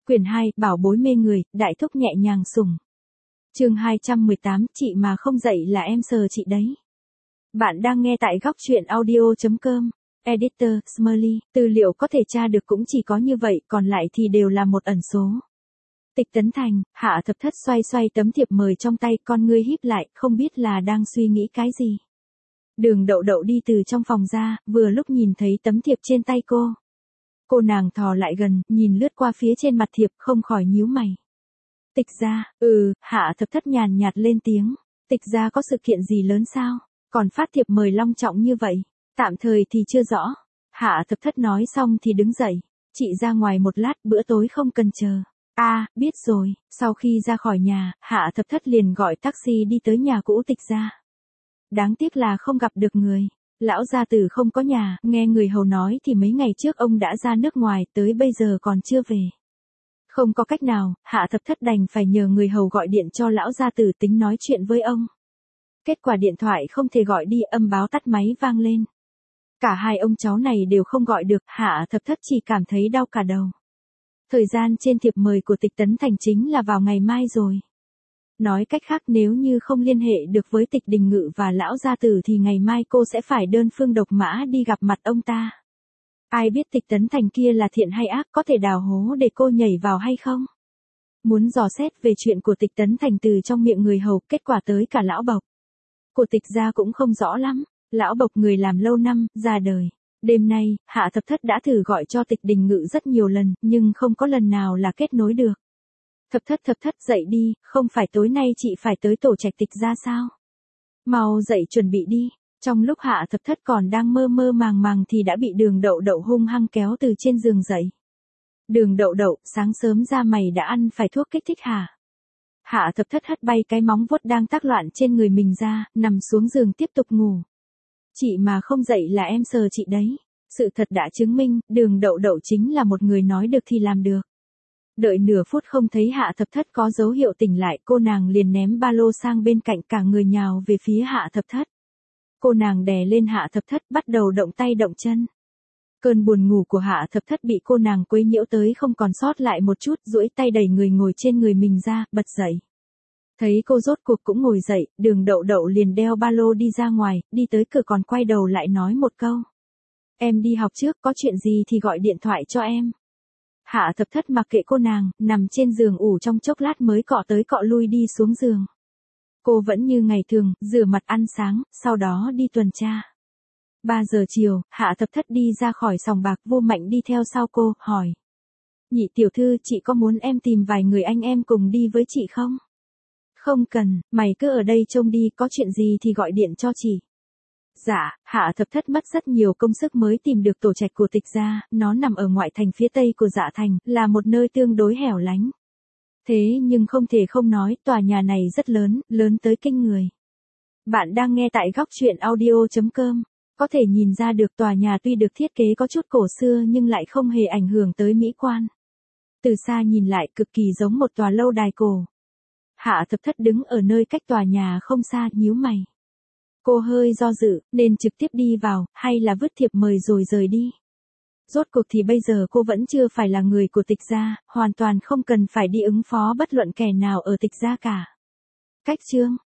Quyển 2, bảo bối mê người, đại thúc nhẹ nhàng sủng. Chương 218, chị mà không dậy là em sờ chị đấy. Bạn đang nghe tại góc truyện audio.com. Editor, Smiley, tư liệu có thể tra được cũng chỉ có như vậy, còn lại thì đều là một ẩn số. Tịch Tấn Thành, Hạ Thập Thất xoay xoay tấm thiệp mời trong tay, con ngươi híp lại, không biết là đang suy nghĩ cái gì. Đường Đậu Đậu đi từ trong phòng ra, vừa lúc nhìn thấy tấm thiệp trên tay cô. Cô nàng thò lại gần, nhìn lướt qua phía trên mặt thiệp, không khỏi nhíu mày. Tịch gia, Hạ Thập Thất nhàn nhạt lên tiếng. Tịch gia có sự kiện gì lớn sao? Còn phát thiệp mời long trọng như vậy? Tạm thời thì chưa rõ. Hạ Thập Thất nói xong thì đứng dậy. Chị ra ngoài một lát, bữa tối không cần chờ. Biết rồi. Sau khi ra khỏi nhà, Hạ Thập Thất liền gọi taxi đi tới nhà cũ Tịch gia. Đáng tiếc là không gặp được người. Lão gia tử không có nhà, nghe người hầu nói thì mấy ngày trước ông đã ra nước ngoài, tới bây giờ còn chưa về. Không có cách nào, Hạ Thập Thất đành phải nhờ người hầu gọi điện cho lão gia tử tính nói chuyện với ông. Kết quả điện thoại không thể gọi đi, âm báo tắt máy vang lên. Cả hai ông cháu này đều không gọi được, Hạ Thập Thất chỉ cảm thấy đau cả đầu. Thời gian trên thiệp mời của Tịch Tấn Thành chính là vào ngày mai rồi. Nói cách khác, nếu như không liên hệ được với Tịch Đình Ngự và lão gia tử thì ngày mai cô sẽ phải đơn phương độc mã đi gặp mặt ông ta. Ai biết Tịch Tấn Thành kia là thiện hay ác, có thể đào hố để cô nhảy vào hay không? Muốn dò xét về chuyện của Tịch Tấn Thành từ trong miệng người hầu, kết quả tới cả lão Bộc. Của Tịch gia cũng không rõ lắm, lão Bộc người làm lâu năm, già đời. Đêm nay, Hạ Thập Thất đã thử gọi cho Tịch Đình Ngự rất nhiều lần, nhưng không có lần nào là kết nối được. Thập Thất dậy đi, không phải tối nay chị phải tới tổ trạch Tịch gia sao? Mau dậy chuẩn bị đi. Trong lúc Hạ Thập Thất còn đang mơ mơ màng màng thì đã bị Đường Đậu Đậu hung hăng kéo từ trên giường dậy. Đường Đậu Đậu, sáng sớm ra mày đã ăn phải thuốc kích thích hả? Hạ Thập Thất hất bay cái móng vuốt đang tác loạn trên người mình ra, nằm xuống giường tiếp tục ngủ. Chị mà không dậy là em sờ chị đấy. Sự thật đã chứng minh, Đường Đậu Đậu chính là một người nói được thì làm được. Đợi nửa phút không thấy Hạ Thập Thất có dấu hiệu tỉnh lại, cô nàng liền ném ba lô sang bên cạnh, cả người nhào về phía Hạ Thập Thất. Cô nàng đè lên Hạ Thập Thất, bắt đầu động tay động chân. Cơn buồn ngủ của Hạ Thập Thất bị cô nàng quấy nhiễu tới không còn sót lại một chút, duỗi tay đẩy người ngồi trên người mình ra, bật dậy. Thấy cô rốt cuộc cũng ngồi dậy, Đường Đậu Đậu liền đeo ba lô đi ra ngoài, đi tới cửa còn quay đầu lại nói một câu. Em đi học trước, có chuyện gì thì gọi điện thoại cho em. Hạ Thập Thất mặc kệ cô nàng, nằm trên giường ủ trong chốc lát mới cọ tới cọ lui đi xuống giường. Cô vẫn như ngày thường, rửa mặt ăn sáng, sau đó đi tuần tra. 3 giờ chiều, Hạ Thập Thất đi ra khỏi sòng bạc, Vô Mạnh đi theo sau cô, hỏi. Nhị tiểu thư, chị có muốn em tìm vài người anh em cùng đi với chị không? Không cần, mày cứ ở đây trông đi, có chuyện gì thì gọi điện cho chị. Dạ, Hạ Thập Thất mất rất nhiều công sức mới tìm được tổ trạch của Tịch gia, nó nằm ở ngoại thành phía tây của Dạ Thành, là một nơi tương đối hẻo lánh. Thế nhưng không thể không nói, tòa nhà này rất lớn, lớn tới kinh người. Bạn đang nghe tại góc truyện audio.com. Có thể nhìn ra được tòa nhà tuy được thiết kế có chút cổ xưa nhưng lại không hề ảnh hưởng tới mỹ quan. Từ xa nhìn lại cực kỳ giống một tòa lâu đài cổ. Hạ Thập Thất đứng ở nơi cách tòa nhà không xa, nhíu mày. Cô hơi do dự, nên trực tiếp đi vào, hay là vứt thiệp mời rồi rời đi. Rốt cuộc thì bây giờ cô vẫn chưa phải là người của Tịch gia, hoàn toàn không cần phải đi ứng phó bất luận kẻ nào ở Tịch gia cả. Cách chương